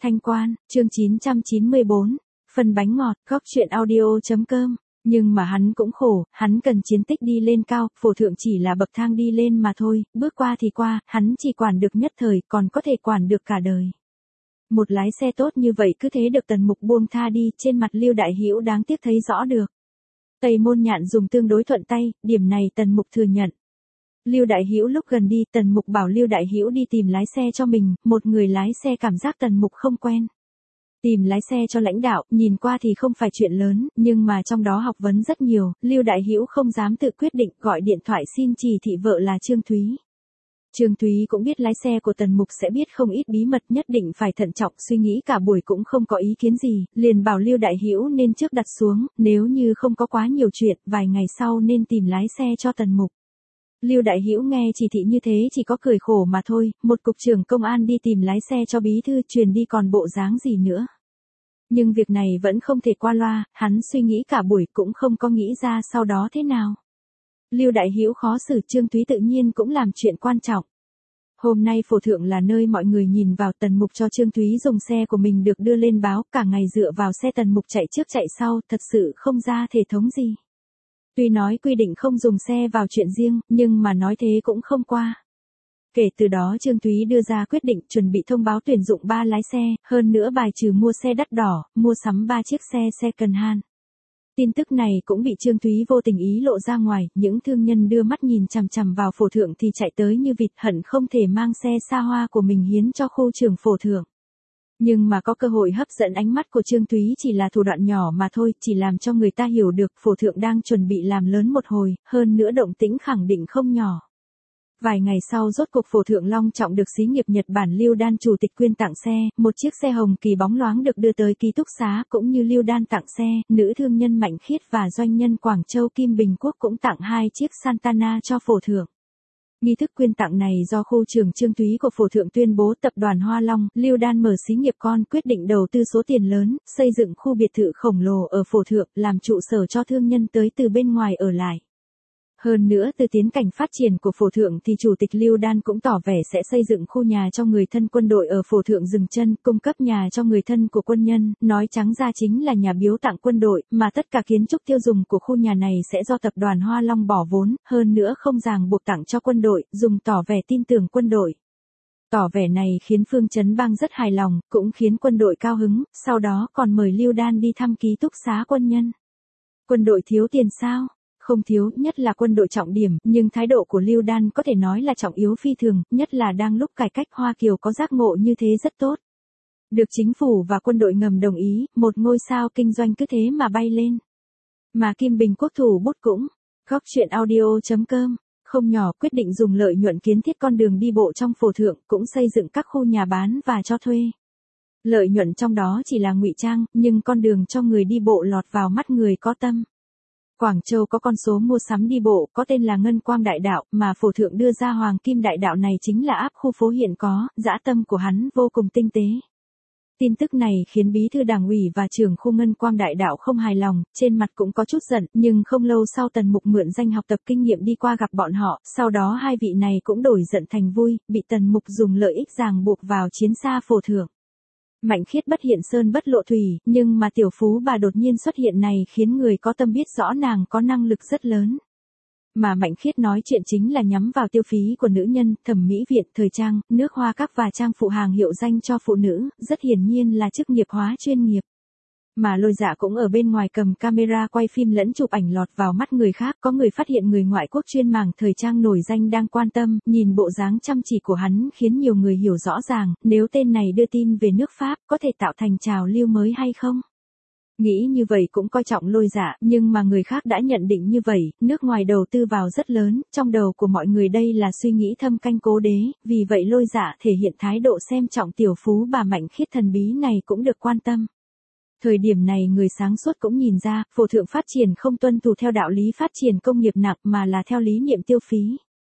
Thanh Quan, chương 994, phần bánh ngọt, góc truyện audio.com. Nhưng mà hắn cũng khổ, hắn cần chiến tích đi lên cao, phổ thượng chỉ là bậc thang đi lên mà thôi, bước qua thì qua, hắn chỉ quản được nhất thời, còn có thể quản được cả đời. Một lái xe tốt như vậy cứ thế được Tần Mục buông tha đi, trên mặt Lưu Đại Hữu đáng tiếc thấy rõ được. Tây Môn Nhạn dùng tương đối thuận tay, điểm này Tần Mục thừa nhận. Lưu Đại Hữu lúc gần đi, Tần Mục bảo Lưu Đại Hữu đi tìm lái xe cho mình, một người lái xe cảm giác Tần Mục không quen. Tìm lái xe cho lãnh đạo, nhìn qua thì không phải chuyện lớn, nhưng mà trong đó học vấn rất nhiều, Lưu Đại Hữu không dám tự quyết định, gọi điện thoại xin chỉ thị vợ là Trương Thúy. Trương Thúy cũng biết lái xe của Tần Mục sẽ biết không ít bí mật, nhất định phải thận trọng, suy nghĩ cả buổi cũng không có ý kiến gì, liền bảo Lưu Đại Hữu nên trước đặt xuống, nếu như không có quá nhiều chuyện, vài ngày sau nên tìm lái xe cho Tần Mục. Lưu Đại Hữu nghe chỉ thị như thế chỉ có cười khổ mà thôi, một cục trưởng công an đi tìm lái xe cho bí thư truyền đi còn bộ dáng gì nữa. Nhưng việc này vẫn không thể qua loa, hắn suy nghĩ cả buổi cũng không có nghĩ ra sau đó thế nào. Lưu Đại Hữu khó xử, Trương Thúy tự nhiên cũng làm chuyện quan trọng. Hôm nay phổ thượng là nơi mọi người nhìn vào, Tần Mục cho Trương Thúy dùng xe của mình được đưa lên báo, cả ngày dựa vào xe Tần Mục chạy trước chạy sau, thật sự không ra thể thống gì. Tuy nói quy định không dùng xe vào chuyện riêng, nhưng mà nói thế cũng không qua. Kể từ đó Trương Thúy đưa ra quyết định chuẩn bị thông báo tuyển dụng 3 lái xe, hơn nữa bài trừ mua xe đắt đỏ, mua sắm 3 chiếc xe second hand. Tin tức này cũng bị Trương Thúy vô tình ý lộ ra ngoài, những thương nhân đưa mắt nhìn chằm chằm vào phổ thượng thì chạy tới như vịt, hận không thể mang xe xa hoa của mình hiến cho khu trường phổ thượng. Nhưng mà có cơ hội hấp dẫn ánh mắt của Trương Thúy chỉ là thủ đoạn nhỏ mà thôi, chỉ làm cho người ta hiểu được phổ thượng đang chuẩn bị làm lớn một hồi, hơn nữa động tĩnh khẳng định không nhỏ. Vài ngày sau rốt cuộc phổ thượng long trọng được xí nghiệp Nhật Bản Lưu Đan chủ tịch quyên tặng xe, một chiếc xe hồng kỳ bóng loáng được đưa tới ký túc xá, cũng như Lưu Đan tặng xe, nữ thương nhân Mạnh Khiết và doanh nhân Quảng Châu Kim Bình Quốc cũng tặng 2 chiếc Santana cho phổ thượng. Nghi thức quyên tặng này do khu trưởng Trương Thúy của phổ thượng tuyên bố, tập đoàn Hoa Long, Lưu Đan mở xí nghiệp con quyết định đầu tư số tiền lớn, xây dựng khu biệt thự khổng lồ ở phổ thượng, làm trụ sở cho thương nhân tới từ bên ngoài ở lại. Hơn nữa từ tiến cảnh phát triển của phổ thượng thì chủ tịch Lưu Đan cũng tỏ vẻ sẽ xây dựng khu nhà cho người thân quân đội ở phổ thượng dừng chân, cung cấp nhà cho người thân của quân nhân, nói trắng ra chính là nhà biếu tặng quân đội, mà tất cả kiến trúc tiêu dùng của khu nhà này sẽ do tập đoàn Hoa Long bỏ vốn, hơn nữa không ràng buộc tặng cho quân đội, dùng tỏ vẻ tin tưởng quân đội. Tỏ vẻ này khiến Phương Chấn Bang rất hài lòng, cũng khiến quân đội cao hứng, sau đó còn mời Lưu Đan đi thăm ký túc xá quân nhân. Quân đội thiếu tiền sao? Không thiếu, nhất là quân đội trọng điểm, nhưng thái độ của Lưu Đan có thể nói là trọng yếu phi thường, nhất là đang lúc cải cách Hoa Kiều có giác ngộ như thế rất tốt. Được chính phủ và quân đội ngầm đồng ý, một ngôi sao kinh doanh cứ thế mà bay lên. Mà Kim Bình Quốc thủ bút cũng, góc truyện audio.com, không nhỏ, quyết định dùng lợi nhuận kiến thiết con đường đi bộ trong phổ thượng, cũng xây dựng các khu nhà bán và cho thuê. Lợi nhuận trong đó chỉ là ngụy trang, nhưng con đường cho người đi bộ lọt vào mắt người có tâm. Quảng Châu có con số mua sắm đi bộ có tên là Ngân Quang Đại Đạo, mà phổ thượng đưa ra Hoàng Kim Đại Đạo này chính là áp khu phố hiện có, dã tâm của hắn vô cùng tinh tế. Tin tức này khiến bí thư đảng ủy và trưởng khu Ngân Quang Đại Đạo không hài lòng, trên mặt cũng có chút giận, nhưng không lâu sau Tần Mục mượn danh học tập kinh nghiệm đi qua gặp bọn họ, sau đó hai vị này cũng đổi giận thành vui, bị Tần Mục dùng lợi ích ràng buộc vào chiến xa phổ thượng. Mạnh Khiết bất hiện sơn bất lộ thủy, nhưng mà tiểu phú bà đột nhiên xuất hiện này khiến người có tâm biết rõ nàng có năng lực rất lớn. Mà Mạnh Khiết nói chuyện chính là nhắm vào tiêu phí của nữ nhân, thẩm mỹ viện, thời trang, nước hoa các và trang phụ hàng hiệu danh cho phụ nữ, rất hiển nhiên là chức nghiệp hóa chuyên nghiệp. Mà Lôi Dạ cũng ở bên ngoài cầm camera quay phim lẫn chụp ảnh lọt vào mắt người khác, có người phát hiện người ngoại quốc chuyên mảng thời trang nổi danh đang quan tâm, nhìn bộ dáng chăm chỉ của hắn khiến nhiều người hiểu rõ ràng, nếu tên này đưa tin về nước Pháp, có thể tạo thành trào lưu mới hay không? Nghĩ như vậy cũng coi trọng Lôi Dạ, nhưng mà người khác đã nhận định như vậy, nước ngoài đầu tư vào rất lớn, trong đầu của mọi người đây là suy nghĩ thâm canh cố đế, vì vậy Lôi Dạ thể hiện thái độ xem trọng tiểu phú bà Mạnh Khiết thần bí này cũng được quan tâm. Thời điểm này người sáng suốt cũng nhìn ra, phổ thượng phát triển không tuân thủ theo đạo lý phát triển công nghiệp nặng mà là theo lý niệm tiêu phí.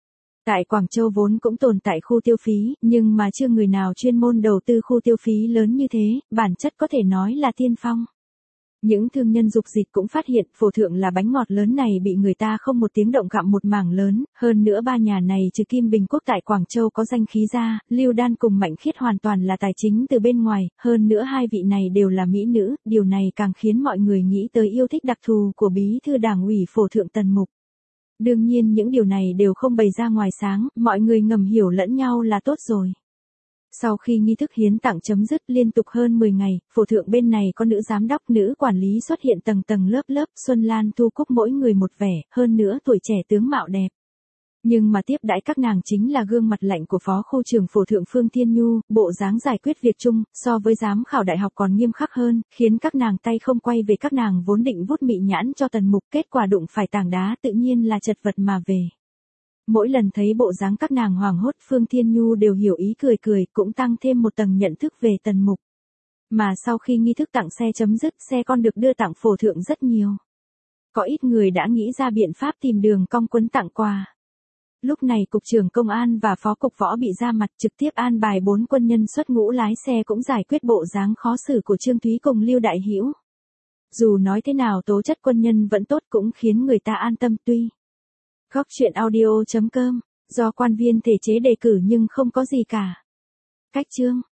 Tại Quảng Châu vốn cũng tồn tại khu tiêu phí, nhưng mà chưa người nào chuyên môn đầu tư khu tiêu phí lớn như thế, bản chất có thể nói là tiên phong. Những thương nhân dục dịch cũng phát hiện phổ thượng là bánh ngọt lớn này bị người ta không một tiếng động gặm một mảng lớn, hơn nữa ba nhà này trừ Kim Bình Quốc tại Quảng Châu có danh khí ra, Lưu Đan cùng Mạnh Khiết hoàn toàn là tài chính từ bên ngoài, hơn nữa hai vị này đều là mỹ nữ, điều này càng khiến mọi người nghĩ tới yêu thích đặc thù của bí thư đảng ủy phổ thượng Tần Mục. Đương nhiên những điều này đều không bày ra ngoài sáng, mọi người ngầm hiểu lẫn nhau là tốt rồi. Sau khi nghi thức hiến tặng chấm dứt liên tục hơn 10 ngày, phổ thượng bên này có nữ giám đốc nữ quản lý xuất hiện tầng tầng lớp lớp, Xuân Lan Thu Cúc mỗi người một vẻ, hơn nữa tuổi trẻ tướng mạo đẹp. Nhưng mà tiếp đãi các nàng chính là gương mặt lạnh của phó khu trưởng phổ thượng Phương Thiên Nhu, bộ dáng giải quyết việc chung, so với giám khảo đại học còn nghiêm khắc hơn, khiến các nàng tay không quay về, các nàng vốn định vút mị nhãn cho Tần Mục, kết quả đụng phải tảng đá tự nhiên là chật vật mà về. Mỗi lần thấy bộ dáng các nàng hoảng hốt, Phương Thiên Nhu đều hiểu ý cười cười, cũng tăng thêm một tầng nhận thức về Tần Mục. Mà sau khi nghi thức tặng xe chấm dứt, xe con được đưa tặng phổ thượng rất nhiều. Có ít người đã nghĩ ra biện pháp tìm đường cong quấn tặng quà. Lúc này cục trưởng công an và phó cục võ bị ra mặt, trực tiếp an bài 4 quân nhân xuất ngũ lái xe cũng giải quyết bộ dáng khó xử của Trương Thúy cùng Lưu Đại Hữu. Dù nói thế nào tố chất quân nhân vẫn tốt cũng khiến người ta an tâm. Tuy Góc truyện audio.com, do quan viên thể chế đề cử nhưng không có gì cả. Cách chương